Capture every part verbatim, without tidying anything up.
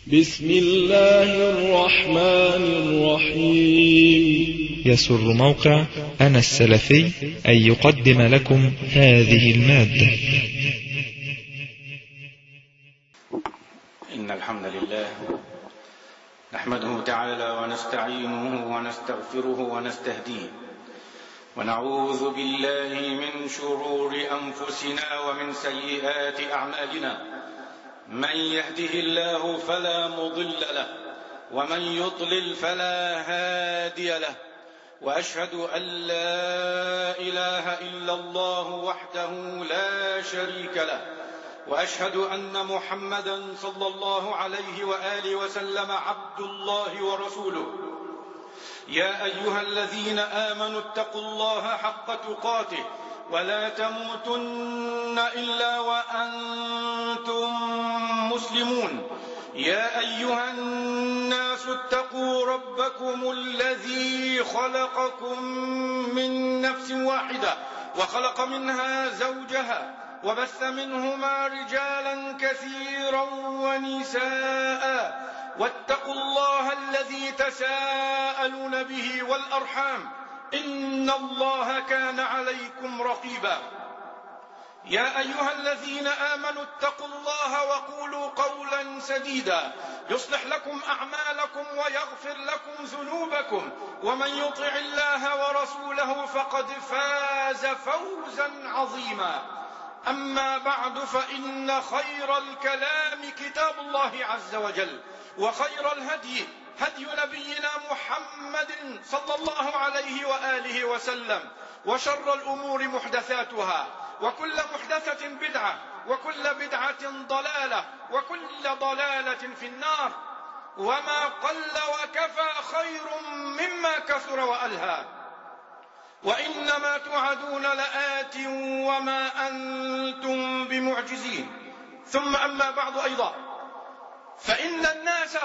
بسم الله الرحمن الرحيم. يسر موقع أنا السلفي أن يقدم لكم هذه المادة. إن الحمد لله نحمده تعالى ونستعينه ونستغفره ونستهديه، ونعوذ بالله من شرور أنفسنا ومن سيئات أعمالنا. من يهده الله فلا مضل له، ومن يضلل فلا هادي له، وأشهد أن لا إله إلا الله وحده لا شريك له، وأشهد أن محمدا صلى الله عليه وآله وسلم عبد الله ورسوله. يا أيها الذين آمنوا اتقوا الله حق تقاته ولا تموتن إلا وأنتم مسلمون. يا أيها الناس اتقوا ربكم الذي خلقكم من نفس واحدة وخلق منها زوجها وبث منهما رجالا كثيرا ونساء، واتقوا الله الذي تساءلون به والأرحام إن الله كان عليكم رقيبا. يا أيها الذين آمنوا اتقوا الله وقولوا قولا سديدا يصلح لكم أعمالكم ويغفر لكم ذنوبكم، ومن يطع الله ورسوله فقد فاز فوزا عظيما. أما بعد، فإن خير الكلام كتاب الله عز وجل، وخير الهدي هدي نبينا محمد صلى الله عليه وآله وسلم، وشر الأمور محدثاتها، وكل محدثة بدعة، وكل بدعة ضلالة، وكل ضلالة في النار. وما قل وكفى خير مما كثر وألهى، وإنما توعدون لآت وما أنتم بمعجزين. ثم أما بعد أيضا، فإن الناس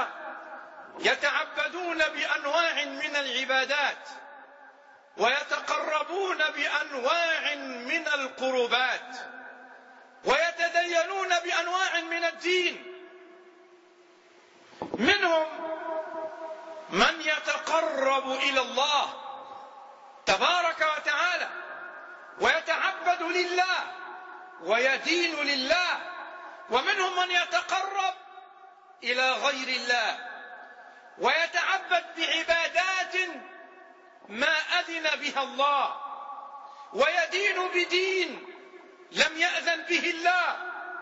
يتعبدون بأنواع من العبادات، ويتقربون بأنواع من القربات، ويتدينون بأنواع من الدين. منهم من يتقرب إلى الله تبارك وتعالى ويتعبد لله ويدين لله، ومنهم من يتقرب إلى غير الله ويتعبد بعبادات ما أذن بها الله، ويدين بدين لم يأذن به الله.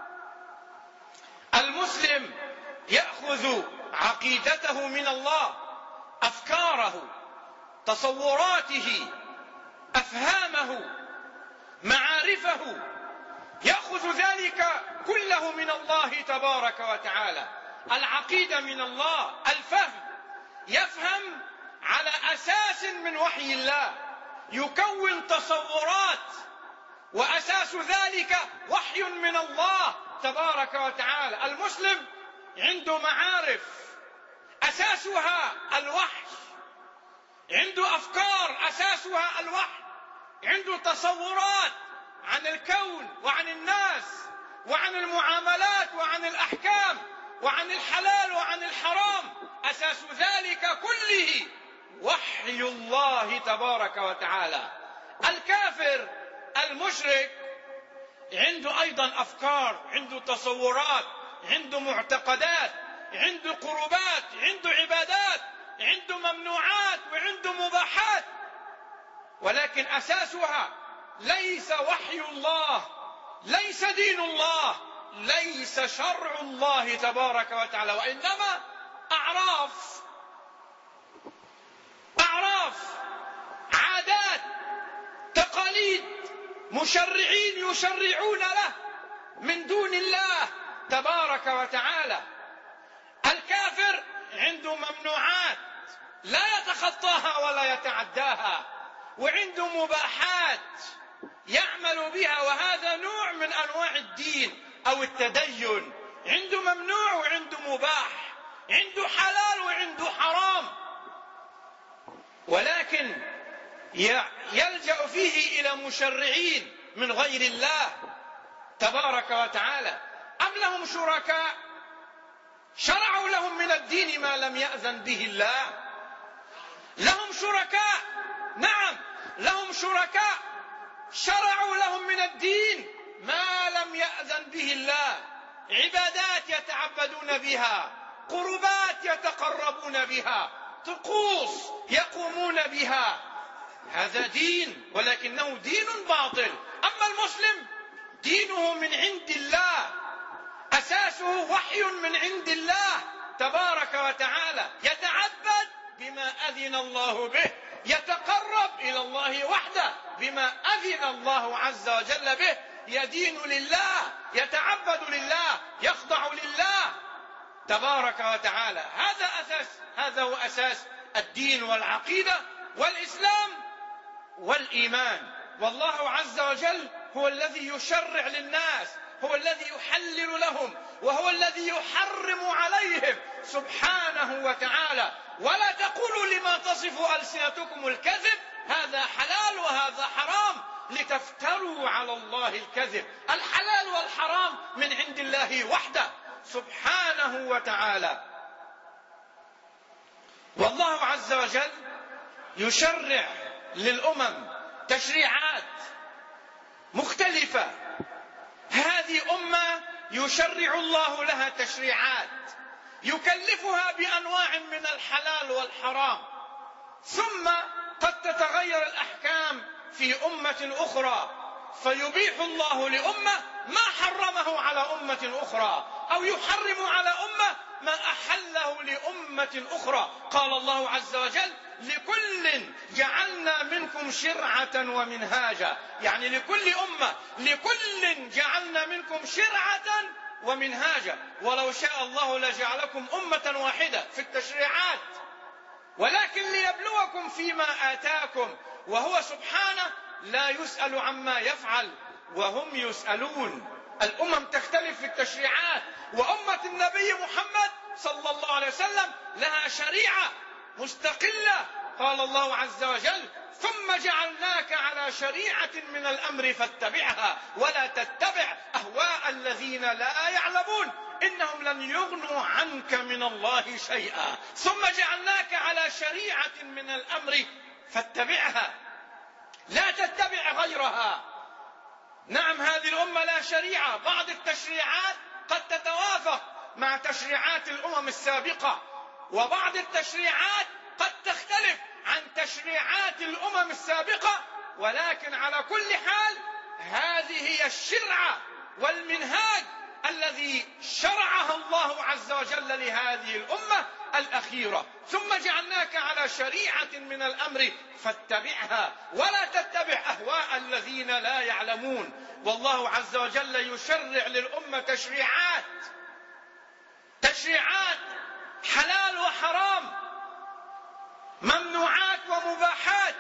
المسلم يأخذ عقيدته من الله، أفكاره، تصوراته، أفهامه، معارفه، يأخذ ذلك كله من الله تبارك وتعالى. العقيدة من الله، الفهم، يفهم على أساس من وحي الله، يكون تصورات، وأساس ذلك وحي من الله تبارك وتعالى. المسلم عنده معارف أساسها الوحي، عنده أفكار أساسها الوحي، عنده تصورات عن الكون وعن الناس وعن المعاملات وعن الأحكام وعن الحلال وعن الحرام. أساس ذلك كله وحي الله تبارك وتعالى. الكافر المشرك عنده أيضا أفكار، عنده تصورات، عنده معتقدات، عنده قربات، عنده عبادات، عنده ممنوعات وعنده مباحات، ولكن أساسها ليس وحي الله، ليس دين الله، ليس شرع الله تبارك وتعالى، وإنما أعراف أعراف عادات، تقاليد، مشرعين يشرعون له من دون الله تبارك وتعالى. الكافر عنده ممنوعات لا يتخطاها ولا يتعداها، وعنده مباحات يعمل بها، وهذا نوع من أنواع الدين أو التدين. عنده ممنوع وعنده مباح، عنده حلال وعنده حرام، ولكن يلجأ فيه إلى مشرعين من غير الله تبارك وتعالى. أم لهم شركاء شرعوا لهم حول الدين ما لم يأذن به الله. لهم شركاء، نعم لهم شركاء شرعوا لهم من الدين ما لم يأذن به الله، عبادات يتعبدون بها، قربات يتقربون بها، طقوس يقومون بها. هذا دين ولكنه دين باطل. أما المسلم دينه من عند الله، أساسه وحي من عند الله تبارك وتعالى، يتعبد بما أذن الله به، يتقرب إلى الله وحده بما أذن الله عز وجل به، يدين لله، يتعبد لله، يخضع لله تبارك وتعالى. هذا أساس، هذا هو أساس الدين والعقيدة والإسلام والإيمان. والله عز وجل هو الذي يشرع للناس، هو الذي يحلل لهم، وهو الذي يحرم عليهم سبحانه وتعالى. ولا تقولوا لما تصف ألسنتكم الكذب هذا حلال وهذا حرام لتفتروا على الله الكذب. الحلال والحرام من عند الله وحده سبحانه وتعالى. والله عز وجل يشرع للأمم تشريعات مختلفة. هذه أمة يشرع الله لها تشريعات يكلفها بأنواع من الحلال والحرام، ثم قد تتغير الأحكام في أمة أخرى فيبيح الله لأمة ما حرمه على أمة أخرى، أو يحرم على أمة ما أحله لأمة أخرى. قال الله عز وجل: لكل جعلنا منكم شرعة ومنهاجا، يعني لكل أمة، لكل جعلنا منكم شرعة ومنهاجا. ولو شاء الله لجعلكم أمة واحدة في التشريعات، ولكن ليبلوكم فيما آتاكم، وهو سبحانه لا يسأل عما يفعل وهم يسألون. الأمم تختلف في التشريعات، وأمة النبي محمد صلى الله عليه وسلم لها شريعة مستقلة. قال الله عز وجل: ثم جعلناك على شريعة من الأمر فاتبعها ولا تتبع أهواء الذين لا يعلمون إنهم لن يغنوا عنك من الله شيئا. ثم جعلناك على شريعة من الأمر فاتبعها لا تتبع غيرها. نعم، هذه الأمة لا شريعة، بعض التشريعات قد تتوافق مع تشريعات الأمم السابقة، وبعض التشريعات قد تختلف عن تشريعات الأمم السابقة، ولكن على كل حال هذه هي الشرعة والمنهاج الذي شرعها الله عز وجل لهذه الأمة الأخيرة. ثم جعلناك على شريعة من الأمر فاتبعها ولا تتبع أهواء الذين لا يعلمون. والله عز وجل يشرع للأمة تشريعات، تشريعات حلال وحرام، ممنوعات ومباحات،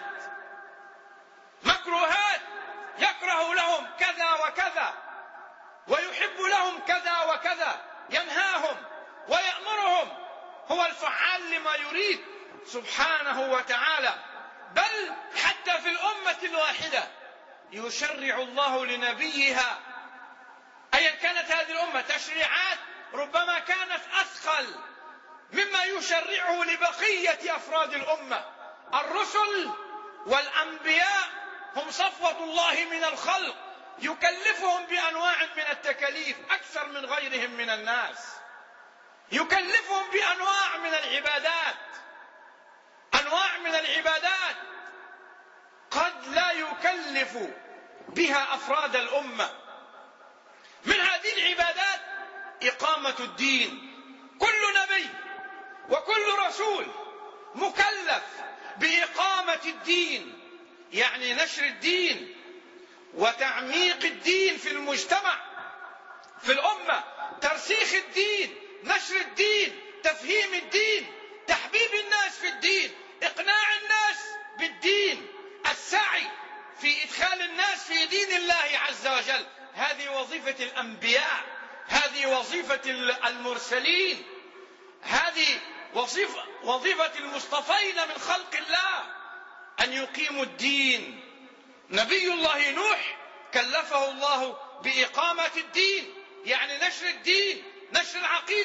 مكروهات، يكره لهم كذا وكذا ويحب لهم كذا وكذا، ينهاهم ويأمرهم، هو الفعال لما يريد سبحانه وتعالى. بل حتى في الأمة الواحدة يشرع الله لنبيها أيا كانت هذه الأمة تشريعات ربما كانت أثقل مما يشرعه لبقية أفراد الأمة. الرسل والأنبياء هم صفوة الله من الخلق، يكلفهم بأنواع من التكاليف أكثر من غيرهم من الناس، يكلفهم بأنواع من العبادات، أنواع من العبادات قد لا يكلف بها أفراد الأمة. من هذه العبادات إقامة الدين. كل نبي وكل رسول مكلف بإقامة الدين، يعني نشر الدين وتعميق الدين في المجتمع، في الأمة، ترسيخ الدين، نشر الدين، تفهيم الدين، تحبيب الناس في الدين، إقناع الناس بالدين، السعي في إدخال الناس في دين الله عز وجل. هذه وظيفة الأنبياء، هذه وظيفة المرسلين، هذه وظيفة, وظيفة المصطفين من خلق الله أن يقيموا الدين. نبي الله نوح كلفه الله بإقامة الدين، يعني نشر الدين، نشر العقيدة،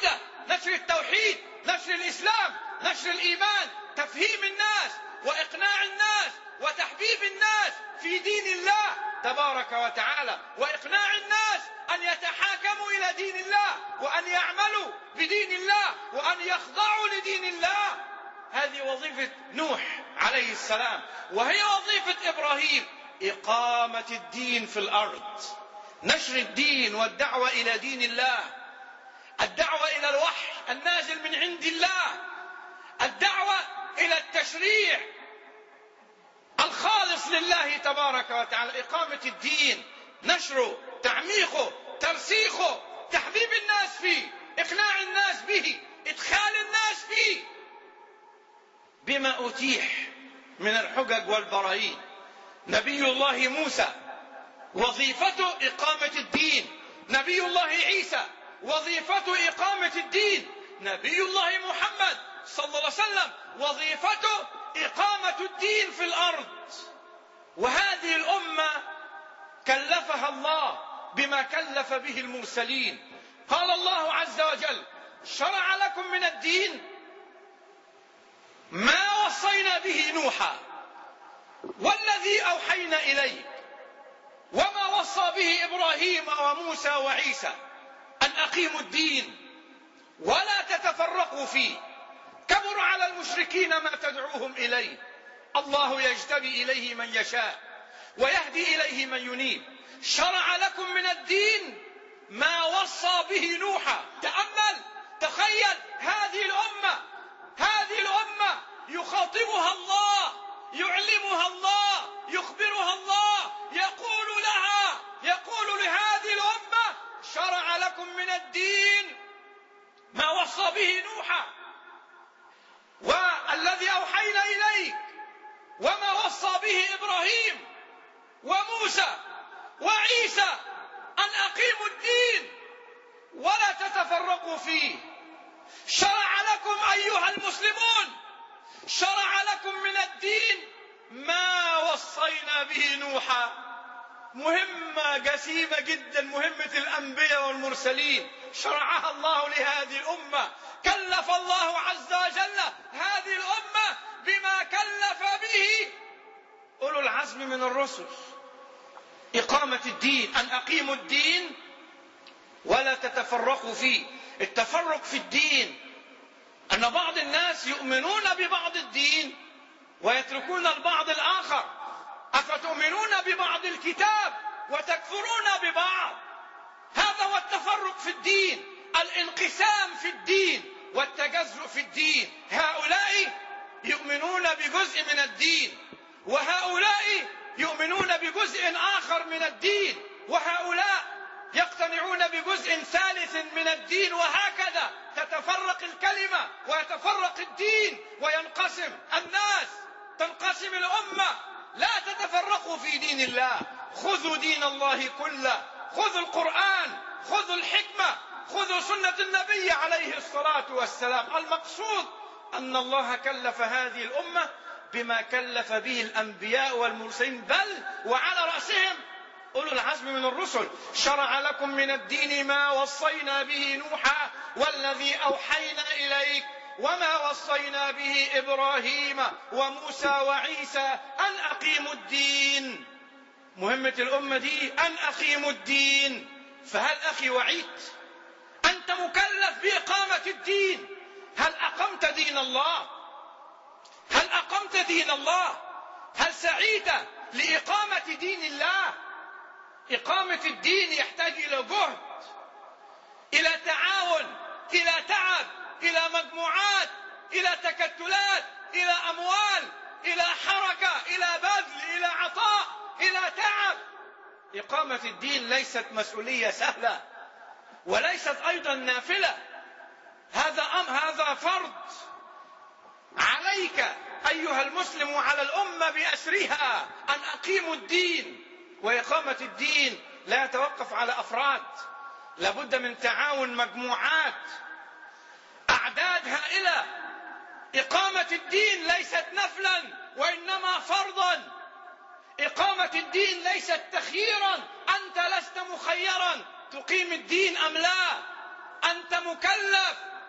نشر التوحيد، نشر الإسلام، نشر الإيمان، تفهيم الناس وإقناع الناس وتحبيب الناس في دين الله تبارك وتعالى، وإقناع الناس أن يتحاكموا إلى دين الله وأن يعملوا بدين الله وأن يخضعوا لدين الله. هذه وظيفة نوح عليه السلام، وهي وظيفة إبراهيم، إقامة الدين في الأرض، نشر الدين والدعوة إلى دين الله، الدعوة إلى الوحي النازل من عند الله، الدعوة إلى التشريع الخالص لله تبارك وتعالى، إقامة الدين، نشره، تعميقه، ترسيخه، تحبيب الناس فيه، إقناع الناس به، إدخال الناس فيه بما أتيح من الحجج والبراهين. نبي الله موسى وظيفته إقامة الدين، نبي الله عيسى وظيفته إقامة الدين، نبي الله محمد صلى الله عليه وسلم وظيفته إقامة الدين في الأرض. وهذه الأمة كلفها الله بما كلف به المرسلين. قال الله عز وجل: شرع لكم من الدين ما وصينا به نوحا والذي أوحينا إليك وما وصى به إبراهيم وموسى وعيسى أن أقيموا الدين ولا تتفرقوا فيه، كبر على المشركين ما تدعوهم إليه، الله يجتبي إليه من يشاء ويهدي إليه من ينيب. شرع لكم من الدين ما وصى به نوحا. تأمل، تخيل هذه الأمة، هذه الأمة يخاطبها الله، يعلمها الله، يخبرها الله، يقول لها، يقول لهذه الأمة: شرع لكم من الدين ما وصى به نوحا والذي أوحينا إليك وما وصى به إبراهيم وموسى وعيسى أن أقيموا الدين ولا تتفرقوا فيه. شرع لكم أيها المسلمون، شرع لكم من الدين ما وصينا به نوحا. مهمة جسيمة جدا، مهمة الأنبياء والمرسلين، شرعها الله لهذه الأمة. كلف الله عز وجل هذه الأمة بما كلف به أولو العزم من الرسل، إقامة الدين، أن أقيموا الدين ولا تتفرقوا فيه. التفرق في الدين أن بعض الناس يؤمنون ببعض الدين ويتركون البعض الآخر. أفتؤمنون ببعض الكتاب وتكفرون ببعض؟ هذا هو التفرق في الدين، الانقسام في الدين والتجزؤ في الدين. هؤلاء يؤمنون بجزء من الدين وهؤلاء يؤمنون بجزء آخر من الدين، وهؤلاء يقتنعون بجزء ثالث من الدين، وهكذا تتفرق الكلمة ويتفرق الدين وينقسم الناس، تنقسم الأمة. لا تتفرقوا في دين الله، خذوا دين الله كله، خذوا القرآن، خذوا الحكمة، خذوا سنة النبي عليه الصلاة والسلام. المقصود أن الله كلف هذه الأمة بما كلف به الأنبياء والمرسلين، بل وعلى رأسهم أولو العزم من الرسل. شرع لكم من الدين ما وصينا به نوحا والذي أوحينا إليك وما وصينا به إبراهيم وموسى وعيسى أن أقيموا الدين. مهمة الأمة دي أن أقيموا الدين. فهل أخي وعيد أنت مكلف بإقامة الدين؟ هل أقمت دين الله؟ هل أقمت دين الله؟ هل سعيت لإقامة دين الله؟ إقامة الدين يحتاج إلى جهد، إلى تعاون، إلى تعب، إلى مجموعات، إلى تكتلات، إلى أموال، إلى حركة، إلى بذل، إلى عطاء، إلى تعب. إقامة الدين ليست مسؤولية سهلة وليست أيضا نافلة. هذا أم هذا فرض عليك أيها المسلم وعلى الأمة بأسرها أن أقيموا الدين. وإقامة الدين لا يتوقف على أفراد، لابد من تعاون مجموعات، أعداد هائلة. إقامة الدين ليست نفلا وإنما فرضا. إقامة الدين ليست تخييرا، أنت لست مخيرا تقيم الدين أم لا، أنت مكلف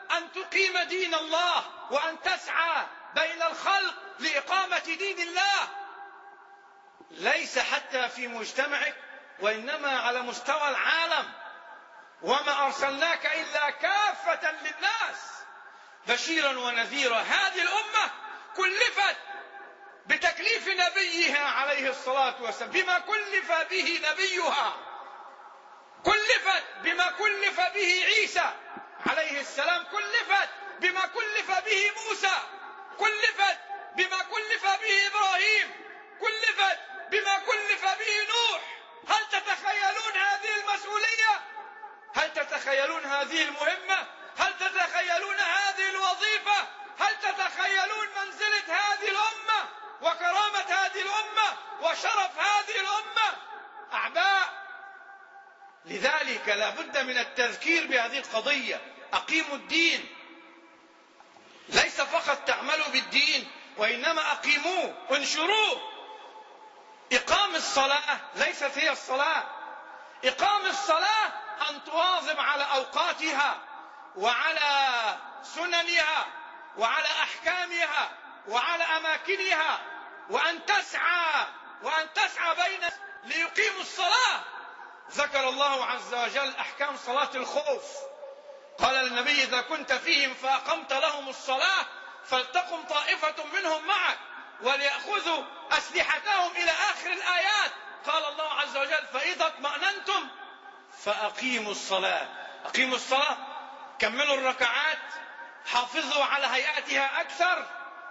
أن تقيم دين الله وأن تسعى بين الخلق لإقامة دين الله، ليس حتى في مجتمعك وإنما على مستوى العالم. وما أرسلناك إلا كافة للناس بشيرا ونذيرا. هذه الأمة كلفت بتكليف نبيها عليه الصلاة والسلام بما كلف به نبيها، كلفت بما كلف به عيسى عليه السلام، كلفت بما كلف به موسى، كلفت بما كلف به إبراهيم، كلفت بما كلف به نوح. هل تتخيلون هذه المسؤولية؟ هل تتخيلون هذه المهمة؟ هل تتخيلون هذه الوظيفة؟ هل تتخيلون منزلة هذه الأمة وكرامة هذه الأمة وشرف هذه الأمة؟ أعباء. لذلك لا بد من التذكير بهذه القضية. أقيموا الدين، ليس فقط تعملوا بالدين وإنما أقيموه، انشروه. إقام الصلاة ليست هي الصلاة. إقام الصلاة أن تواظب على أوقاتها وعلى سننها وعلى أحكامها وعلى أماكنها، وأن تسعى وأن تسعى بين ليقيموا الصلاة. ذكر الله عز وجل أحكام صلاة الخوف، قال للنبي: إذا كنت فيهم فأقمت لهم الصلاة فلتقم طائفة منهم معك وليأخذوا أسلحتهم إلى آخر الآيات. قال الله عز وجل: فإذا اطمأننتم فأقيموا الصلاة. أقيموا الصلاة، كملوا الركعات، حافظوا على هيئاتها أكثر.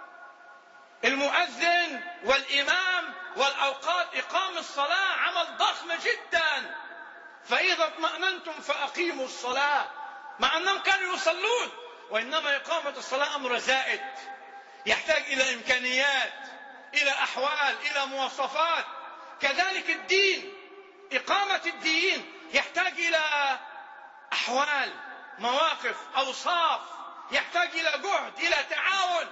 المؤذن والإمام والأوقات، إقام الصلاة عمل ضخم جدا. فإذا اطمأننتم فأقيموا الصلاة، مع أنهم كانوا يصلون، وإنما إقامة الصلاة أمر زائد يحتاج إلى إمكانيات، إلى أحوال، إلى مواصفات. كذلك الدين، إقامة الدين يحتاج إلى أحوال، مواقف، أوصاف، يحتاج إلى جهد، إلى تعاون،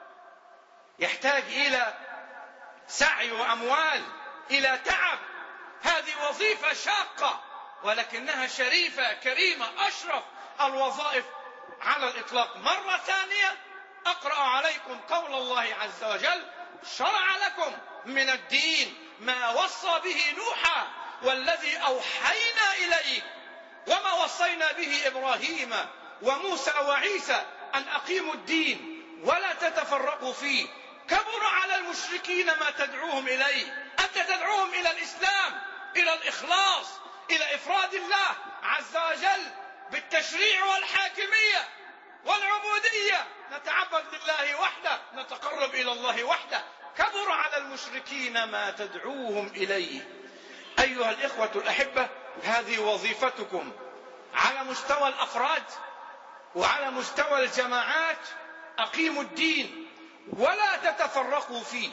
يحتاج إلى سعي وأموال، إلى تعب. هذه وظيفة شاقة ولكنها شريفة كريمة، أشرف الوظائف على الإطلاق. مرة ثانية أقرأ عليكم قول الله عز وجل: شرع لكم من الدين ما وصى به نوحا والذي أوحينا إليك وما وصينا به إبراهيم وموسى وعيسى أن أقيموا الدين ولا تتفرقوا فيه كبر على المشركين ما تدعوهم إليه. أنت تدعوهم إلى الإسلام، إلى الإخلاص، إلى إفراد الله عز وجل بالتشريع والحاكمية والعبودية. نتعبد لله وحده، نتقرب إلى الله وحده. كبر على المشركين ما تدعوهم إليه. أيها الإخوة الأحبة، هذه وظيفتكم على مستوى الأفراد وعلى مستوى الجماعات. أقيموا الدين ولا تتفرقوا فيه،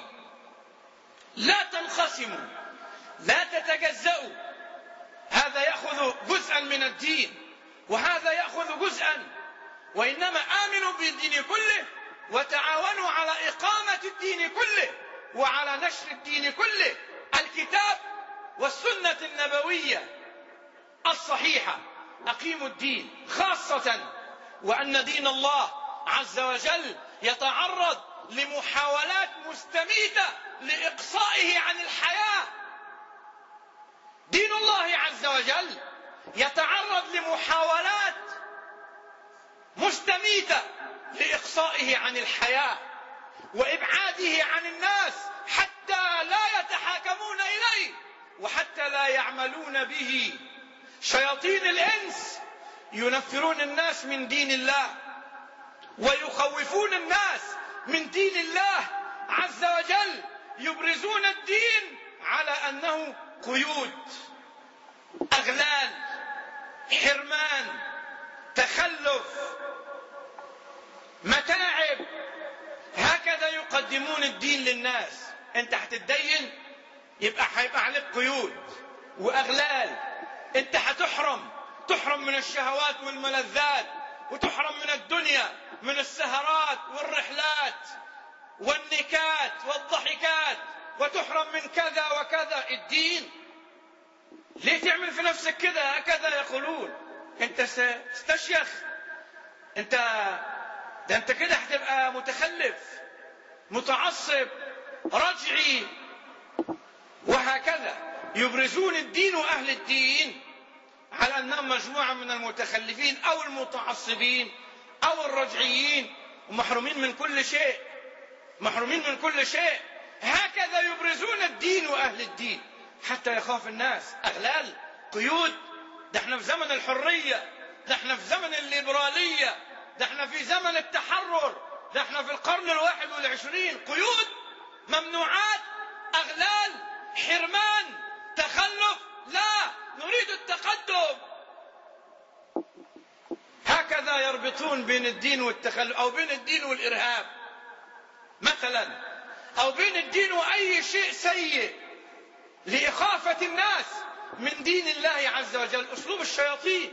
لا تنقسموا، لا تتجزأوا. هذا يأخذ جزءا من الدين وهذا يأخذ جزءا، وإنما آمنوا بالدين كله وتعاونوا على إقامة الدين كله وعلى نشر الدين كله. الكتاب والسنة النبوية الصحيحة. أقيموا الدين، خاصة وأن دين الله عز وجل يتعرض لمحاولات مستميتة لإقصائه عن الحياة. دين الله عز وجل يتعرض لمحاولات مستميتة لإقصائه عن الحياة وإبعاده عن الناس حتى لا يتحاكمون إليه وحتى لا يعملون به. شياطين الإنس ينفرون الناس من دين الله ويخوفون الناس من دين الله عز وجل، يبرزون الدين على أنه قيود، أغلال، حرمان، تخلف، متاعب. هكذا يقدمون الدين للناس. انت هتتدين يبقى هيبقى عليك قيود وأغلال. انت هتحرم تحرم من الشهوات والملذات، وتحرم من الدنيا، من السهرات والرحلات والنكات والضحكات، وتحرم من كذا وكذا. الدين ليه تعمل في نفسك كذا؟ هكذا يقولون. انت ستشيخ انت ده انت كده هتبقى متخلف متعصب رجعي. وهكذا يبرزون الدين وأهل الدين على أنهم مجموعة من المتخلفين أو المتعصبين أو الرجعيين، ومحرومين من كل شيء، محرومين من كل شيء. هكذا يبرزون الدين وأهل الدين حتى يخاف الناس. أغلال، قيود، ده احنا في زمن الحرية، ده احنا في زمن الليبرالية، ده احنا في زمن التحرر، ده احنا في القرن الواحد والعشرين. قيود، ممنوعات، أغلال، حرمان، تخلف. لا، نريد التقدم. هكذا يربطون بين الدين والتخلف، أو بين الدين والإرهاب مثلا، أو بين الدين وأي شيء سيء لإخافة الناس من دين الله عز وجل. أسلوب الشياطين،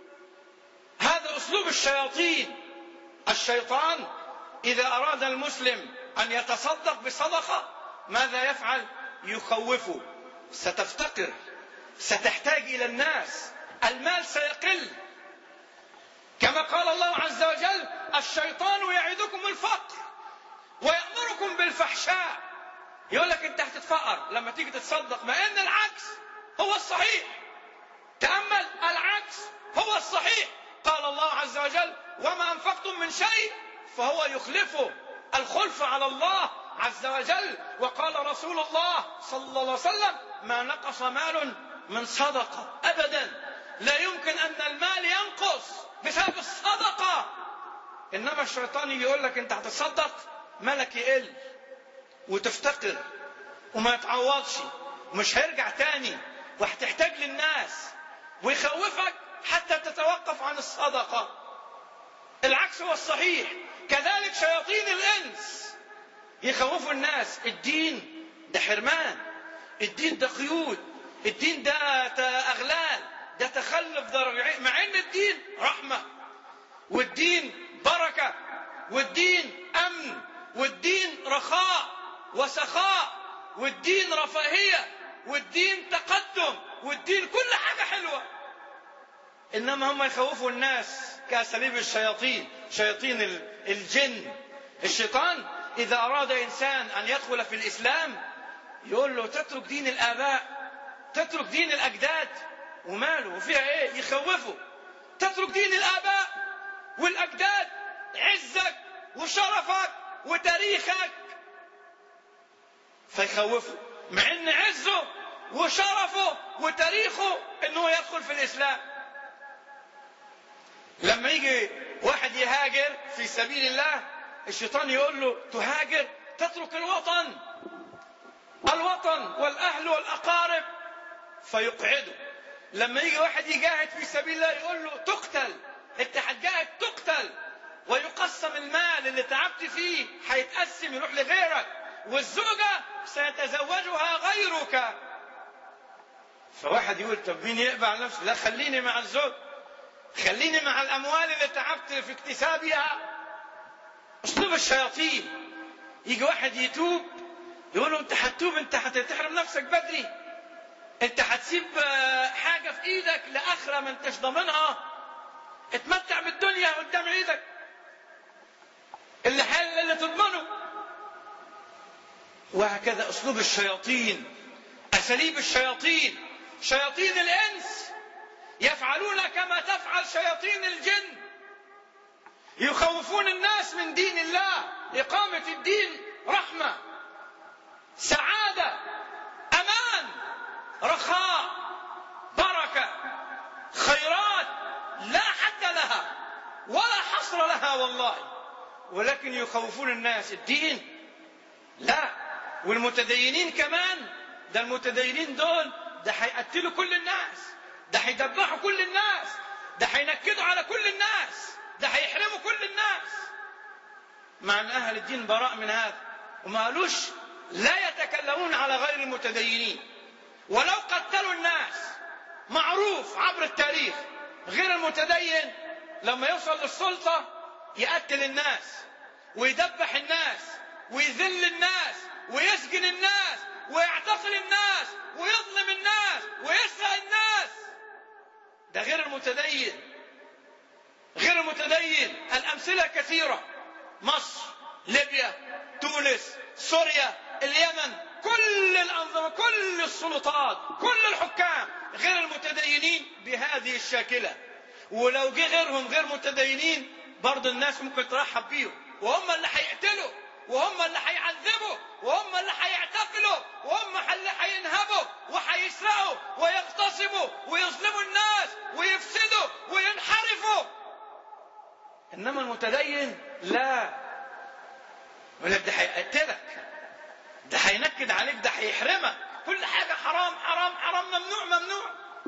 هذا أسلوب الشياطين. الشيطان إذا أراد المسلم أن يتصدق بصدقة ماذا يفعل؟ يخوفه. ستفتقر، ستحتاج إلى الناس، المال سيقل. كما قال الله عز وجل: الشيطان يعدكم الفقر ويأمركم بالفحشاء. يقول لك انت هتتفقر لما تيجي تتصدق، ما ان العكس هو الصحيح. تأمل، العكس هو الصحيح. قال الله عز وجل: وما أنفقتم من شيء فهو يخلفه. الخلف على الله عز وجل. وقال رسول الله صلى الله عليه وسلم: ما نقص مال من صدقة أبدا. لا يمكن أن المال ينقص بسبب الصدقة. إنما الشيطان يقول لك أنت هتصدق مالك يقل وتفتقر وما يتعوضش ومش هيرجع تاني وهتحتاج للناس، ويخوفك حتى تتوقف عن الصدقة. العكس هو الصحيح. كذلك شياطين الإنس يخوفوا الناس. الدين ده حرمان، الدين ده قيود، الدين ده أغلال، ده تخلف، ده رجعي. مع ان الدين رحمة، والدين بركة، والدين أمن، والدين رخاء وسخاء، والدين رفاهية، والدين تقدم، والدين كل حاجة حلوة. إنما هم يخوفوا الناس كأساليب الشياطين، شياطين الجن. الشيطان إذا أراد إنسان أن يدخل في الإسلام يقول له: تترك دين الآباء، تترك دين الأجداد. وماله وفيها إيه؟ يخوفه. تترك دين الآباء والأجداد، عزك وشرفك وتاريخك. فيخوفه، مع ان عزه وشرفه وتاريخه انه يدخل في الإسلام. لما يجي واحد يهاجر في سبيل الله الشيطان يقول له: تهاجر؟ تترك الوطن، الوطن والأهل والأقارب. فيقعده. لما يجي واحد يجاهد في سبيل الله يقول له: تقتل، انت هتجاهد تقتل، ويقسم المال اللي تعبت فيه هيتقسم يروح لغيرك، والزوجة سيتزوجها غيرك. فواحد يقول: طب مين يقبع نفسه؟ لا، خليني مع الزوج، خليني مع الأموال اللي تعبت في اكتسابها. أسلوب الشياطين. يجي واحد يتوب يقول له: انت هتتوب، انت هتحرم نفسك بدري، انت هتسيب حاجة في ايدك لآخرة ما انتش ضامنها، اتمتع بالدنيا قدام ايدك اللي حل اللي تضمنه. وهكذا أسلوب الشياطين، أساليب الشياطين. شياطين الإنس يفعلون كما تفعل شياطين الجن، يخوفون الناس من دين الله. إقامة الدين رحمة، سعادة، أمان، رخاء، بركة، خيرات لا حد لها ولا حصر لها والله. ولكن يخوفون الناس. الدين لا. والمتدينين كمان، ده المتدينين دول ده هيقتلوا كل الناس، ده هيدبحوا كل الناس، ده هينكدوا على كل الناس، ده هيحرموا كل الناس. مع ان اهل الدين براء من هذا، وما قالوش لا يتكلمون على غير المتدينين. ولو قتلوا الناس معروف عبر التاريخ، غير المتدين لما يوصل للسلطة يقتل الناس ويدبح الناس ويذل الناس ويسجن الناس ويعتقل الناس ويظلم الناس ويسرق الناس. ده غير المتدين. غير المتدين الأمثلة كثيرة، مصر، ليبيا، تونس، سوريا، اليمن، كل الأنظمة، كل السلطات، كل الحكام غير المتدينين بهذه الشاكلة. ولو جه غيرهم غير متدينين برضه الناس ممكن ترحب بيهم، وهم اللي هيقتلوا، وهم اللي هيعذبوا، وهم اللي هيعتقلوا، وهم اللي هينهبوا وهيسرقوا ويغتصبوا ويظلموا الناس ويفسدوا وينحرفوا. إنما المتدين لا، يقول لك ده هيقتلك، ده هينكد عليك، ده هيحرمك، كل حاجة حرام حرام حرام، ممنوع ممنوع،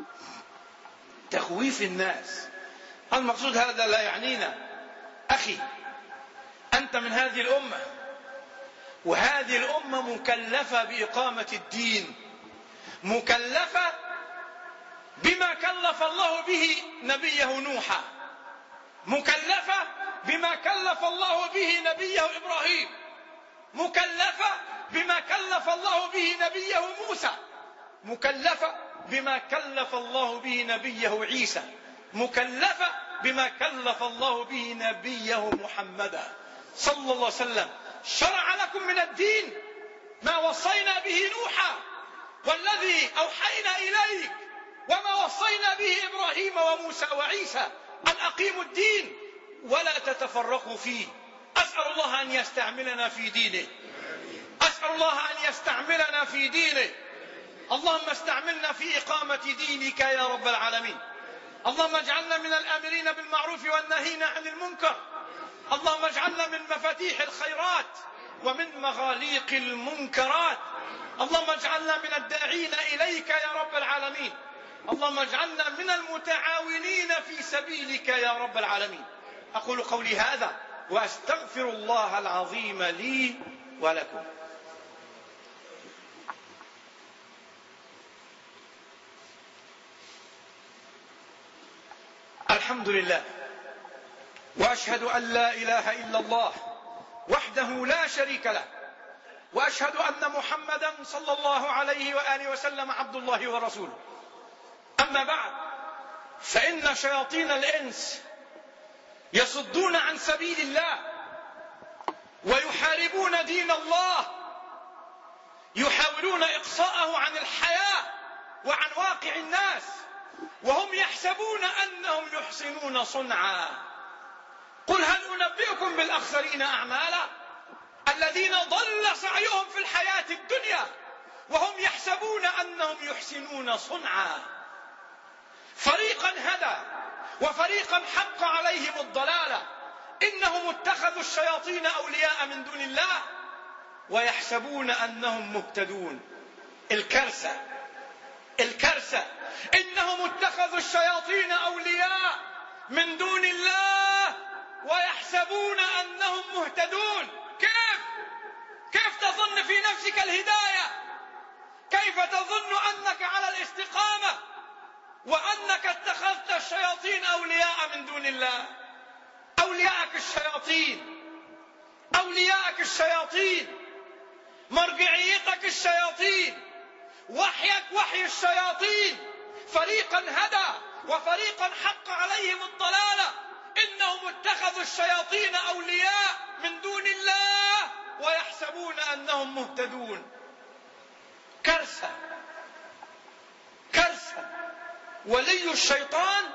تخويف الناس. المقصود هذا لا يعنينا. أخي، أنت من هذه الأمة، وهذه الأمة مكلفة بإقامة الدين، مكلفة بما كلف الله به نبيه نوحا، مكلفة بما كلف الله به نبيه إبراهيم، مكلفة بما كلف الله به نبيه موسى، مكلفة بما كلف الله به نبيه عيسى، مكلفة بما كلف الله به نبيه محمدا صلى الله عليه وسلم. شرع لكم من الدين ما وصينا به نوحا والذي أوحينا إليك وما وصينا به إبراهيم وموسى وعيسى، أن أقيموا الدين ولا تتفرقوا فيه. أسأل الله أن يستعملنا في دينه، أسأل الله أن يستعملنا في دينه. اللهم استعملنا في إقامة دينك يا رب العالمين. اللهم اجعلنا من الآمرين بالمعروف والناهين عن المنكر. اللهم اجعلنا من مفاتيح الخيرات ومن مغاليق المنكرات. اللهم اجعلنا من الداعين إليك يا رب العالمين. اللهم اجعلنا من المتعاونين في سبيلك يا رب العالمين. أقول قولي هذا وأستغفر الله العظيم لي ولكم. الحمد لله، وأشهد أن لا إله إلا الله وحده لا شريك له، وأشهد أن محمدا صلى الله عليه وآله وسلم عبد الله ورسوله. أما بعد، فإن شياطين الإنس يصدون عن سبيل الله ويحاربون دين الله، يحاولون إقصاءه عن الحياة وعن واقع الناس، وهم يحسبون أنهم يحسنون صنعا. قل هل أنبئكم بالأخسرين أعمالا الذين ضل سعيهم في الحياة الدنيا وهم يحسبون أنهم يحسنون صنعا. فريقا هدى وفريقا حق عليهم الضلالة، إنهم اتخذوا الشياطين أولياء من دون الله ويحسبون أنهم مهتدون. الكارثة الكارثة إنهم اتخذوا الشياطين أولياء من دون الله ويحسبون أنهم مهتدون. كيف كيف تظن في نفسك الهداية؟ كيف تظن أنك على الاستقامة وأنك اتخذت الشياطين أولياء من دون الله؟ أولياءك الشياطين، أولياءك الشياطين، مرجعيتك الشياطين، وحيك وحي الشياطين. فريقا هدى وفريقا حق عليهم الضلالة، إنهم اتخذوا الشياطين أولياء من دون الله ويحسبون أنهم مهتدون. كارثة كارثة. ولي الشيطان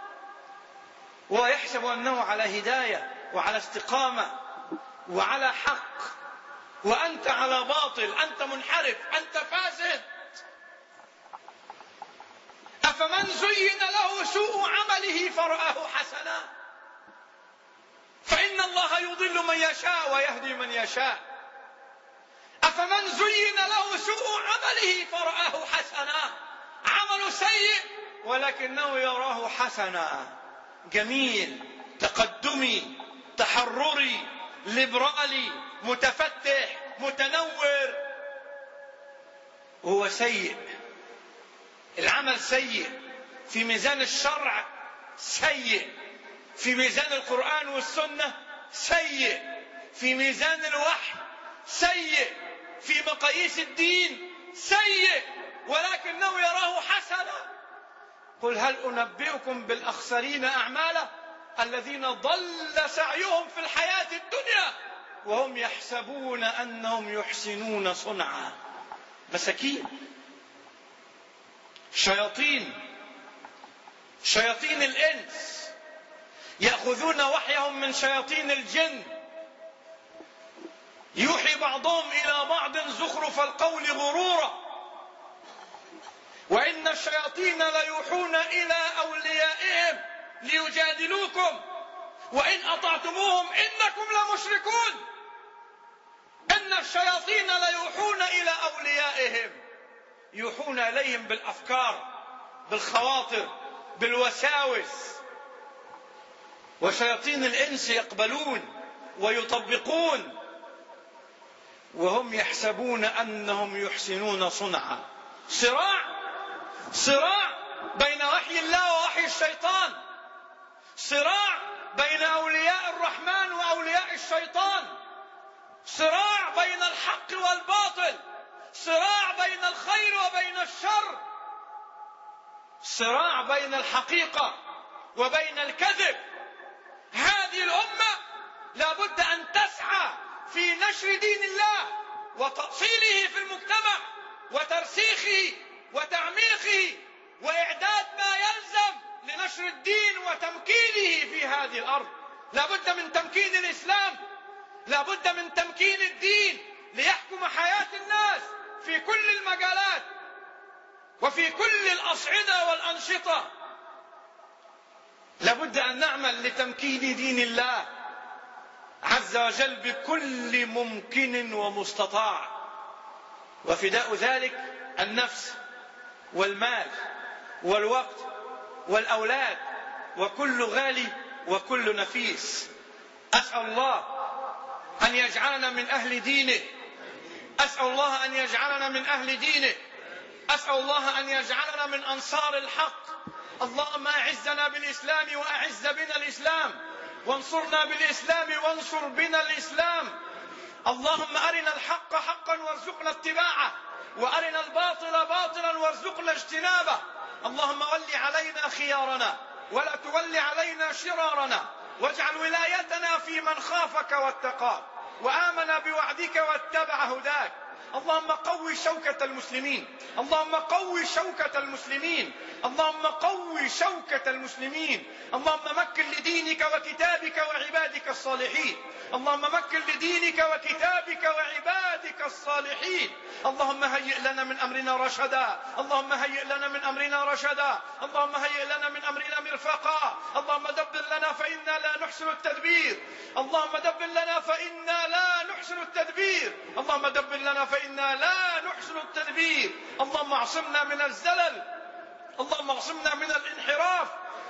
ويحسب أنه على هداية وعلى استقامة وعلى حق، وأنت على باطل، أنت منحرف، أنت فاسد. أفمن زين له سوء عمله فرآه حسنا فإن الله يضل من يشاء ويهدي من يشاء. أفمن زين له سوء عمله فرآه حسنا، عمل سيء ولكنه يراه حسنا، جميل، تقدمي، تحرري، ليبرالي، متفتح، متنور، هو سيء. العمل سيء في ميزان الشرع، سيء في ميزان القرآن والسنة، سيء في ميزان الوحي، سيء في مقاييس الدين، سيء، ولكنه يراه حسنا. قل هل أنبئكم بالأخسرين أعمالا الذين ضل سعيهم في الحياة الدنيا وهم يحسبون أنهم يحسنون صنعا. مساكين، شياطين، شياطين الإنس يأخذون وحيهم من شياطين الجن، يوحي بعضهم إلى بعض زخرف القول غرورا، وإن الشياطين ليوحون إلى أوليائهم ليجادلوكم وإن أطعتموهم إنكم لمشركون. إن الشياطين ليوحون إلى أوليائهم، يوحون إليهم بالأفكار، بالخواطر، بالوساوس. وشياطين الإنس يقبلون ويطبقون وهم يحسبون أنهم يحسنون صنعا. صراع صراع بين وحي الله ووحي الشيطان، صراع بين أولياء الرحمن وأولياء الشيطان، صراع بين الحق والباطل، صراع بين الخير وبين الشر، صراع بين الحقيقة وبين الكذب. هذه الأمة لا بد أن تسعى في نشر دين الله وتأصيله في المجتمع وترسيخه وتعميقه وإعداد ما يلزم لنشر الدين وتمكينه في هذه الأرض. لا بد من تمكين الإسلام، لا بد من تمكين الدين ليحكم حياة الناس في كل المجالات وفي كل الأصعدة والأنشطة. لا بد أن نعمل لتمكين دين الله عز وجل بكل ممكن ومستطاع، وفداء ذلك النفس والمال والوقت والأولاد وكل غالي وكل نفيس. أسأل الله أن يجعلنا من أهل دينه، أسأل الله أن يجعلنا من أهل دينه، أسأل الله أن يجعلنا من أنصار الحق. اللهم أعزنا بالإسلام وأعز بنا الإسلام، وانصرنا بالإسلام وانصر بنا الإسلام. اللهم أرنا الحق حقا وارزقنا اتباعه، وأرنا الباطل باطلا وارزقنا اجتنابه. اللهم ول علينا خيارنا ولا تول علينا شرارنا، واجعل ولايتنا في من خافك واتقاك وآمن بوعدك واتبع هداك. اللهم قوي شوكة المسلمين، اللهم قوي شوكة المسلمين، اللهم قوي شوكة المسلمين. اللهم مكن لدينك وكتابك وعبادك الصالحين، اللهم مكن لدينك وكتابك وعبادك الصالحين. اللهم هيئ لنا من أمرنا رشدا، اللهم هيئ لنا من أمرنا رشدا، اللهم هيئ لنا من أمرنا مرفقا. اللهم دبر لنا فإنا لا نحسن التدبير، اللهم دبر لنا فإنا لا نحسن التدبير، اللهم دبر لنا فإنا لا نحسن التدبير. اللهم اعصمنا من الزلل، اللهم اعصمنا من الانحراف،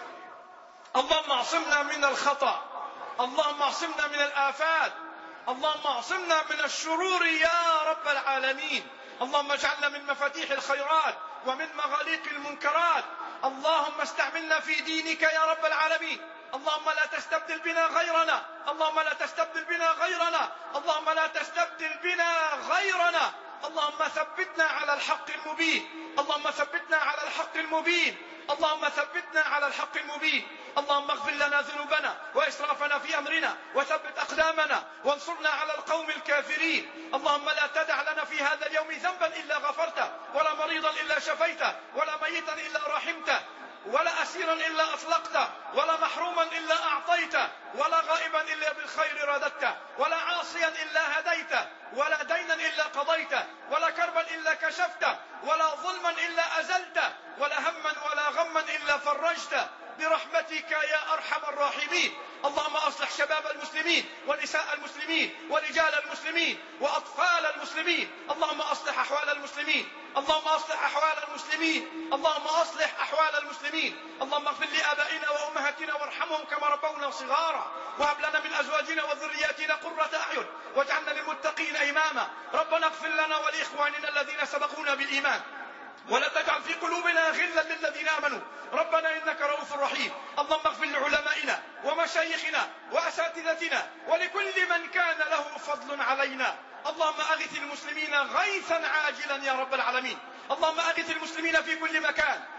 اللهم اعصمنا من الخطأ، اللهم اعصمنا من الآفات، اللهم اعصمنا من الشرور يا رب العالمين. اللهم اجعلنا من مفاتيح الخيرات ومن مغاليق المنكرات. اللهم استعملنا في دينك يا رب العالمين. اللهم لا تستبدل بنا غيرنا، اللهم لا تستبدل بنا غيرنا، اللهم لا تستبدل بنا غيرنا. اللهم ثبتنا على الحق المبين، اللهم ثبتنا على الحق المبين، اللهم ثبتنا على الحق المبين. اللهم اغفر لنا ذنوبنا وإسرافنا في أمرنا وثبت أقدامنا وانصرنا على القوم الكافرين. اللهم لا تدع لنا في هذا اليوم ذنبا إلا غفرته، ولا مريضا إلا شفيته، ولا ميتا إلا رحمته، ولا أسيرا إلا أطلقته، ولا محروما إلا أعطيته، ولا غائبا إلا بالخير رددته، ولا عاصيا إلا هديته، ولا دينا إلا قضيته، ولا كربا إلا كشفته، ولا ظلما إلا أزلته، ولا هما ولا غما إلا فرجته برحمتك يا أرحم الراحمين. اللهم أصلح شباب المسلمين ونساء المسلمين ورجال المسلمين وأطفال المسلمين. اللهم أصلح أحوال المسلمين، اللهم أصلح أحوال المسلمين، اللهم أصلح أحوال المسلمين. اللهم اغفر لآبائنا وأمهاتنا وارحمهم كما ربونا صغارا، وهب لنا من أزواجنا وذرياتنا قرة أعين واجعلنا للمتقين إماما. ربنا اغفر لنا ولإخواننا الذين سبقونا بالإيمان، ولا تجعل في قلوبنا غلا للذين آمنوا ربنا إنك رؤوف رحيم. اللهم اغفر لعلمائنا ومشايخنا وأساتذتنا ولكل من كان له فضل علينا. اللهم أغث المسلمين غيثا عاجلا يا رب العالمين. اللهم أغث المسلمين في كل مكان،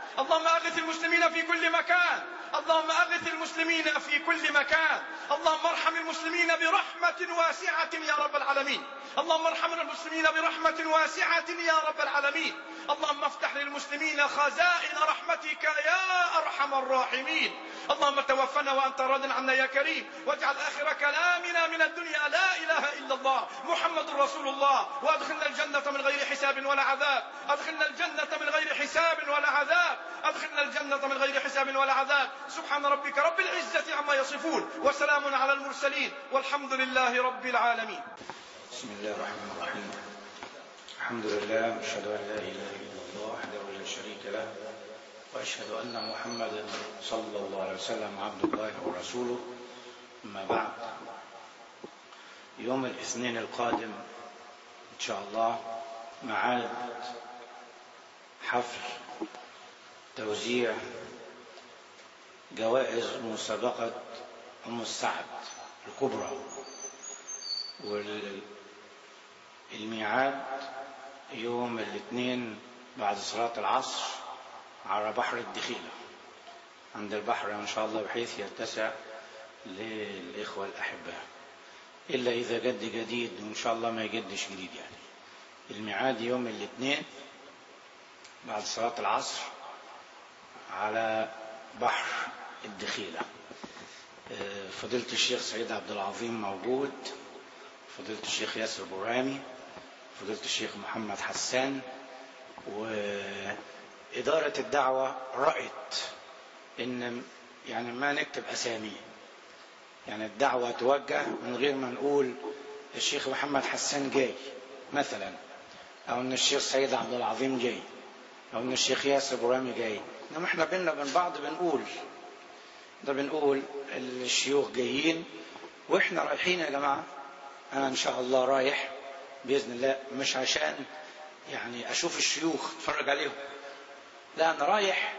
اللهم أغث المسلمين في كل مكان، اللهم أغث المسلمين في كل مكان، اللهم ارحم المسلمين برحمة واسعة يا رب العالمين، اللهم ارحم المسلمين برحمة واسعة يا رب العالمين، اللهم افتح للمسلمين خزائن رحمتك يا أرحم الراحمين، اللهم توفنا وأنت راض عنا يا كريم، واجعل آخر كلامنا من الدنيا لا إله إلا الله محمد رسول الله، وادخلنا الجنة من غير حساب ولا عذاب، ادخلنا الجنة من غير حساب ولا عذاب، ادخلنا الجنة من غير حساب ولا عذاب. سبحان ربك رب العزة عما يصفون، وسلام على المرسلين، والحمد لله رب العالمين. بسم الله الرحمن الرحيم. الحمد لله، أشهد أن لا إله إلا الله وحده لا شريك له، وأشهد أن محمدا صلى الله عليه وسلم عبد الله ورسوله. أما بعد، يوم الاثنين القادم إن شاء الله معاد حفل توزيع جوائز مسابقة أم السعد الكبرى، والميعاد يوم الاثنين بعد صلاة العصر على بحر الدخيلة عند البحر إن شاء الله، بحيث يتسع للإخوة الأحباء، إلا إذا جد جديد، وإن شاء الله ما يجدش جديد. يعني الميعاد يوم الاثنين بعد صلاة العصر على بحر الدخيلة. فضيلة الشيخ سعيد عبد العظيم موجود، فضيلة الشيخ ياسر برامي، فضيلة الشيخ محمد حسان، وإدارة الدعوة رأت إن يعني ما نكتب أسامي، يعني الدعوة توجه من غير ما نقول الشيخ محمد حسان جاي مثلا، أو إن الشيخ سعيد عبد العظيم جاي، أو إن الشيخ ياسر برامي جاي. إنما إحنا بينا وبين بعض بنقول ده، بنقول الشيوخ جايين وإحنا رايحين يا جماعة. أنا إن شاء الله رايح بإذن الله، مش عشان يعني أشوف الشيوخ أتفرج عليهم، لا، أنا رايح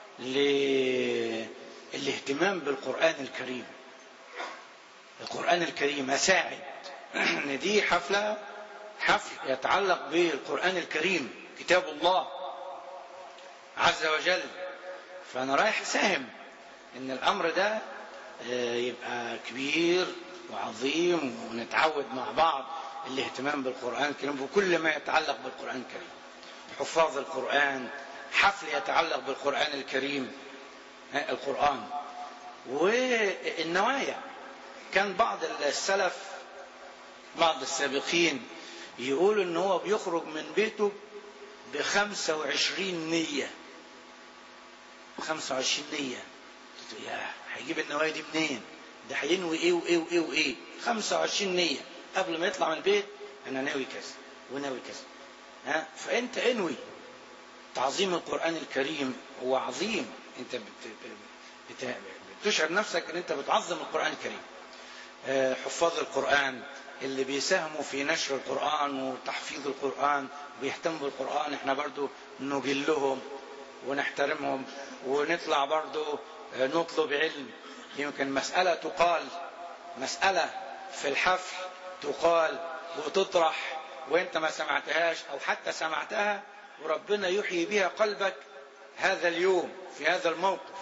للاهتمام بالقرآن الكريم. القرآن الكريم أساعد إن دي حفلة حفل يتعلق بالقرآن الكريم، كتاب الله عز وجل، فأنا رايح أساهم إن الأمر ده يبقى كبير وعظيم، ونتعود مع بعض الاهتمام بالقرآن الكريم بكل ما يتعلق بالقرآن الكريم، حفاظ القرآن، حفل يتعلق بالقرآن الكريم، القرآن والنوايا. كان بعض السلف، بعض السابقين يقولوا إن هو بيخرج من بيته بخمسة وعشرين نية. خمسة وعشرين نية، يا هيجيب النوايا دي منين؟ ده هينوي ايه وايه وايه وايه؟ خمسة وعشرين نية قبل ما يطلع من البيت، انا ناوي كذا وناوي كذا. ها، فانت انوي. تعظيم القرآن الكريم هو عظيم، انت بت... بت... بتشعر نفسك ان انت بتعظم القرآن الكريم. حفاظ القرآن اللي بيساهموا في نشر القرآن وتحفيظ القرآن وبيهتموا بالقرآن، احنا برضو نجلهم ونحترمهم، ونطلع برضو نطلب علم. يمكن مسألة تقال، مسألة في الحفل تقال وتطرح وانت ما سمعتهاش، او حتى سمعتها وربنا يحيي بها قلبك هذا اليوم في هذا الموقف.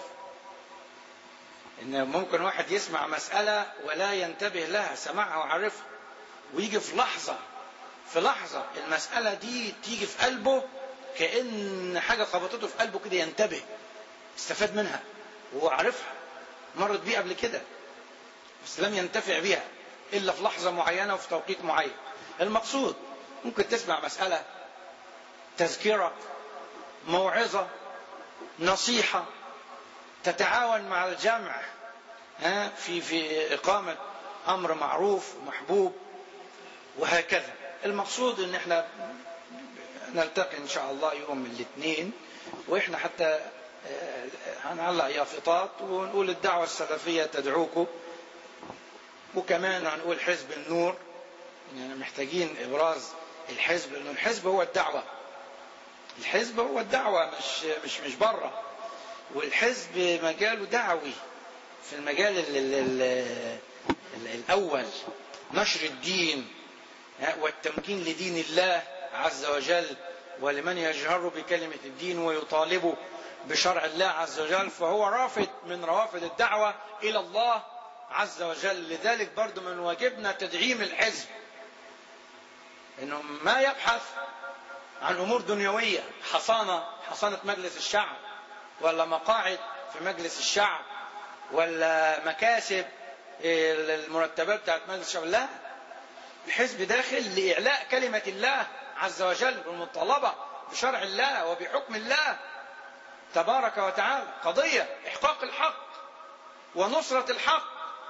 ان ممكن واحد يسمع مسألة ولا ينتبه لها، سمعها وعرفها، ويجي في لحظة في لحظة المسألة دي تيجي في قلبه كأن حاجة خبطته في قلبه كده، ينتبه، استفاد منها وهو عارفها، مرت بيه قبل كده، بس لم ينتفع بها إلا في لحظة معينة وفي توقيت معين. المقصود ممكن تسمع مسألة، تذكرة، موعظة، نصيحة، تتعاون مع الجمع في في إقامة أمر معروف ومحبوب، وهكذا. المقصود إن احنا نلتقي إن شاء الله يوم الاثنين، وإحنا حتى هنعلق يافطات ونقول الدعوة السلفية تدعوكم، وكمان هنقول حزب النور، يعني محتاجين إبراز الحزب، لأنه الحزب هو الدعوة، الحزب هو الدعوة، مش مش مش بره. والحزب مجاله دعوي في المجال ال ال ال ال الأول، نشر الدين والتمكين لدين الله عز وجل، ولمن يجهر بكلمة الدين ويطالبه بشرع الله عز وجل، فهو رافض من روافد الدعوة إلى الله عز وجل. لذلك برضو من واجبنا تدعيم الحزب، إنه ما يبحث عن أمور دنيوية، حصانة حصانة مجلس الشعب، ولا مقاعد في مجلس الشعب، ولا مكاسب المرتبات بتاعت مجلس الشعب. لا، الحزب داخل لإعلاء كلمة الله عز وجل والمطالبة بشرع الله وبحكم الله تبارك وتعالى. قضية إحقاق الحق ونصرة الحق،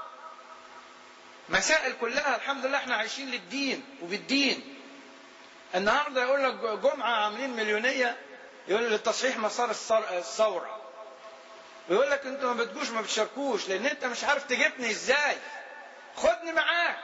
مسائل كلها الحمد لله احنا عايشين للدين وبالدين. النهارده يقول لك جمعة عاملين مليونية، يقول لتصحيح مسار الثورة، ويقول لك انتوا ما بتجوش ما بتشاركوش لان انت مش عارف تجيبني ازاي. خدني معاك،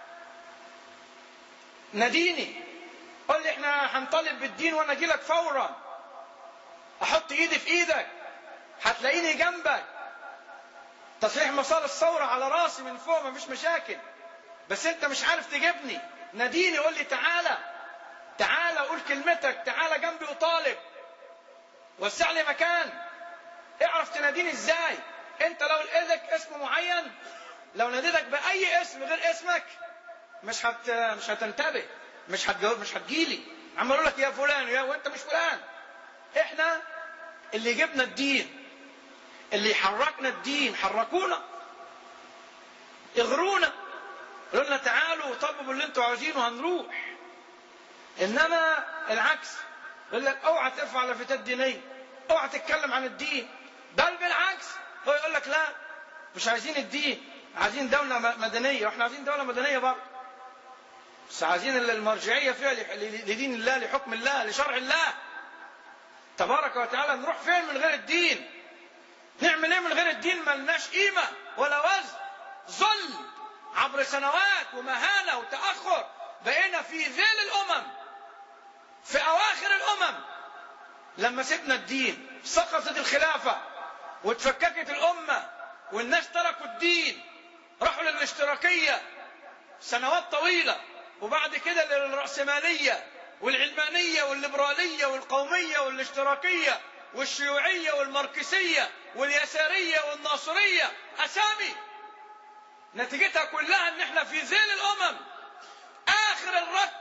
ناديني، قول لي احنا هنطالب بالدين وانا اجي لك فورا، احط ايدي في ايدك، هتلاقيني جنبك. تصحيح مسار الثورة على راسي من فوق، ما فيش مشاكل، بس انت مش عارف تجيبني، ناديني، قول لي تعالى تعالى قول كلمتك، تعالى جنبي وطالب، وسع لي مكان. اعرف تناديني ازاي؟ انت لو لقيتك اسم معين، لو ناديتك باي اسم غير اسمك مش هت مش هتنتبه، مش هتجاوب، مش هتجيلي. عم اقول لك يا فلان يا وانت مش فلان. احنا اللي جبنا الدين، اللي حركنا الدين، حركونا، اغرونا، قالوا لنا تعالوا وطلبوا اللي انتوا عاوزينه هنروح. انما العكس، يقول لك اوعى ترفع لافتات دينيه، اوعى تتكلم عن الدين، بل بالعكس هو يقول لك لا مش عايزين الدين، عايزين دولة مدنية، واحنا عايزين دولة مدنية برضه، بس عايزين المرجعية فيها لدين الله، لحكم الله، لشرع الله تبارك وتعالى. نروح فين من غير الدين؟ نعمل ايه من غير الدين؟ ما لناش قيمة ولا وزن، ذل عبر سنوات ومهانة وتأخر. بقينا في ذيل الأمم، في أواخر الأمم، لما سبنا الدين سقطت الخلافة واتفككت الأمة والناس تركوا الدين، راحوا للاشتراكية سنوات طويلة، وبعد كده للرأسمالية والعلمانية والليبرالية والقومية والاشتراكية والشيوعية والماركسية واليسارية والناصرية، أسامي نتيجتها كلها ان احنا في ذيل الأمم، آخر الركب.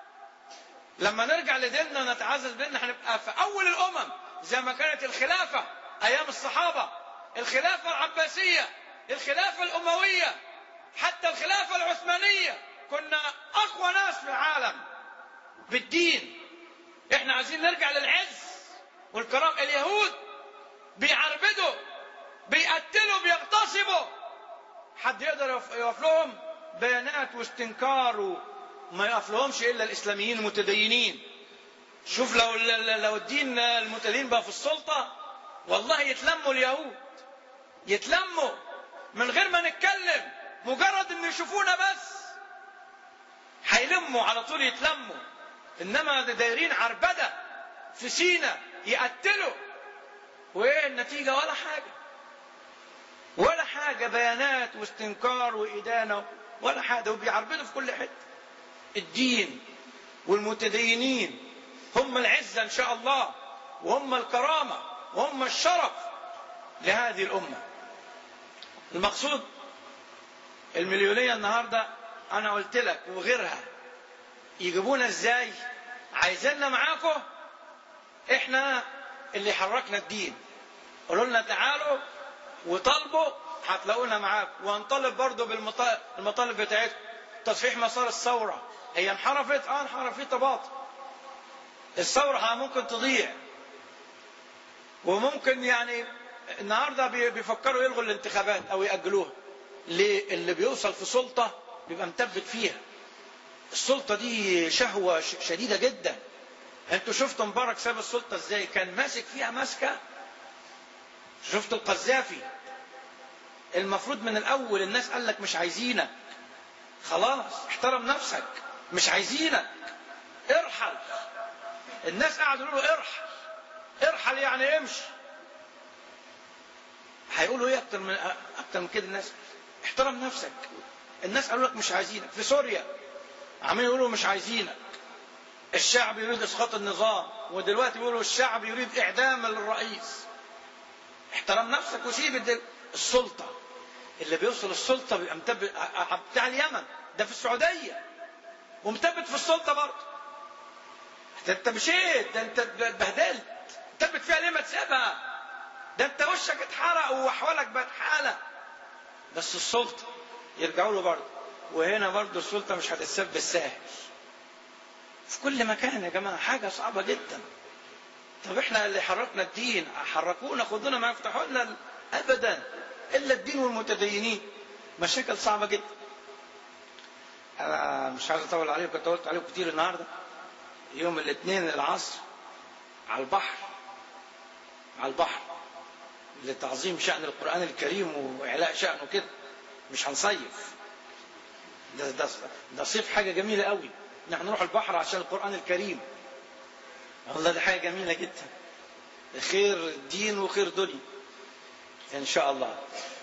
لما نرجع لديننا نتعزز بأننا هنبقى في أول الأمم، زي ما كانت الخلافة أيام الصحابة، الخلافة العباسية، الخلافة الأموية، حتى الخلافة العثمانية، كنا أقوى ناس في العالم بالدين. احنا عايزين نرجع للعز والكرام. اليهود بيعربدوا، بيقتلوا، بيغتصبوا، حد يقدر يقف لهم؟ بيانات واستنكار، وما يقف لهمش إلا الإسلاميين المتدينين. شوف لو لو الدين المتدين بقى في السلطة، والله يتلموا اليهود، يتلموا من غير ما نتكلم، مجرد ان يشوفونا بس هيلموا على طول، يتلموا. انما دايرين عربدة في سينا، يقتلوا، وايه النتيجة؟ ولا حاجة، ولا حاجة، بيانات واستنكار وإدانة، ولا حاجة، وبيعربدوا في كل حتة. الدين والمتدينين هم العزة إن شاء الله، وهم الكرامة، وهم الشرف لهذه الأمة. المقصود المليونية النهاردة أنا قلت لك وغيرها يجيبونا إزاي؟ عايزيننا معاكم، إحنا اللي حركنا الدين. قولوا لنا تعالوا وطالبوا، هتلاقونا معاكم، وهنطالب برضو بالمطالب بتاعتكم. تصحيح مسار الثورة، هي انحرفت، اه انحرفت باطل. الثورة ممكن تضيع، وممكن يعني النهاردة بيفكروا يلغوا الانتخابات او يأجلوها. ليه؟ اللي بيوصل في سلطة بيبقى مثبت فيها. السلطة دي شهوة شديدة جدا. انتوا شفتوا مبارك ساب السلطة ازاي؟ كان ماسك فيها ماسكة. شفتوا القذافي؟ المفروض من الاول الناس قال لك مش عايزينك، خلاص احترم نفسك، مش عايزينك، ارحل. الناس قعدوا يقولوا ارحل ارحل يعني امشي. هيقولوا ايه اكتر من اكتر من كده؟ الناس احترم نفسك. الناس قالوا لك مش عايزينك. في سوريا عمالين يقولوا مش عايزينك، الشعب يريد اسقاط النظام، ودلوقتي بيقولوا الشعب يريد اعدام الرئيس. احترم نفسك وسيب السلطة. اللي بيوصل السلطة بيبقى متبت بتاع اليمن ده في السعودية ومتبت في السلطة برضه. ده انت مشيت، ده انت اتبهدلت، تثبت فيها ليه؟ ما تسيبها، ده انت وشك اتحرق واحوالك بقت حالة. بس السلطة يرجعوا له برضه، وهنا برضه السلطة مش هتتساب بالساهل في كل مكان يا جماعة. حاجة صعبة جدا. طب احنا اللي حركنا الدين حركونا خدونا ما يفتحوا لنا ابدا الا الدين والمتدينين. مشاكل صعبة جدا. انا مش عايز اطول عليكم، كنت قلت عليكم كتير النهارده. يوم الاثنين العصر على البحر، على البحر لتعظيم شأن القرآن الكريم وإعلاء شأنه كده. مش هنصيف، ده, ده, ده صيف حاجة جميلة قوي. نحن نروح البحر عشان القرآن الكريم. والله دي حاجة جميلة جدا. خير دين وخير دنيا إن شاء الله.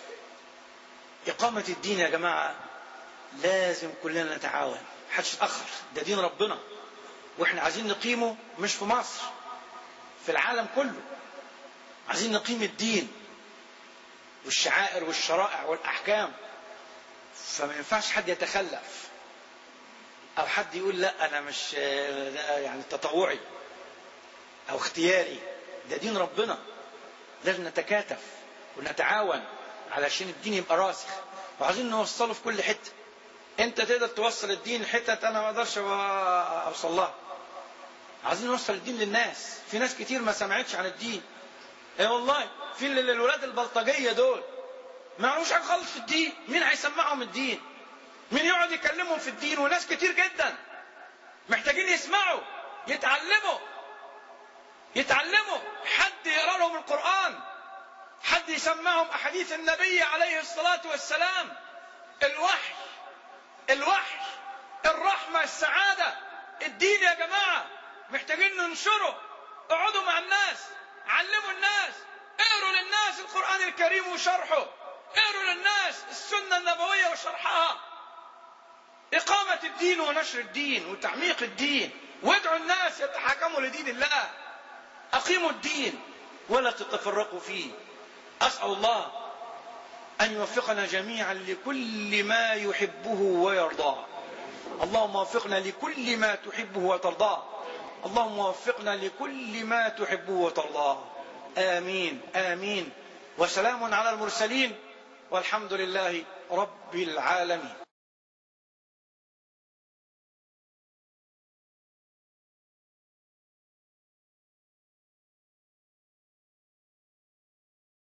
إقامة الدين يا جماعة لازم كلنا نتعاون، محدش يتأخر. ده دين ربنا وإحنا عايزين نقيمه، مش في مصر، في العالم كله. عايزين نقيم الدين والشعائر والشرائع والأحكام. فما ينفعش حد يتخلف أو حد يقول لا أنا مش يعني تطوعي أو اختياري. ده دين ربنا، لازم نتكاتف ونتعاون علشان الدين يبقى راسخ. وعايزين نوصله في كل حتة. أنت تقدر توصل الدين حتة أنا ما أقدرش أوصل لها. عايزين نوصل الدين للناس. في ناس كتير ما سمعتش عن الدين. ايه والله، في الولاد البلطجية دول ما يعرفوش حاجة خالص في الدين. مين هيسمعهم الدين؟ مين يقعد يكلمهم في الدين؟ وناس كتير جدا محتاجين يسمعوا، يتعلموا يتعلموا حد يقرأ لهم القرآن، حد يسمعهم أحاديث النبي عليه الصلاة والسلام. الوحي الوحي الرحمة السعادة. الدين يا جماعة محتاجين ننشره. اقعدوا مع الناس، علموا الناس، اقروا للناس القرآن الكريم وشرحه، اقروا للناس السنة النبوية وشرحها. إقامة الدين ونشر الدين وتعميق الدين، وادعوا الناس يتحاكموا لدين الله. أقيموا الدين ولا تتفرقوا فيه. أسأل الله أن يوفقنا جميعا لكل ما يحبه ويرضاه. اللهم وفقنا لكل ما تحبه وترضاه. اللهم وفقنا لكل ما تحبه وترضاه. آمين آمين. وسلام على المرسلين والحمد لله رب العالمين.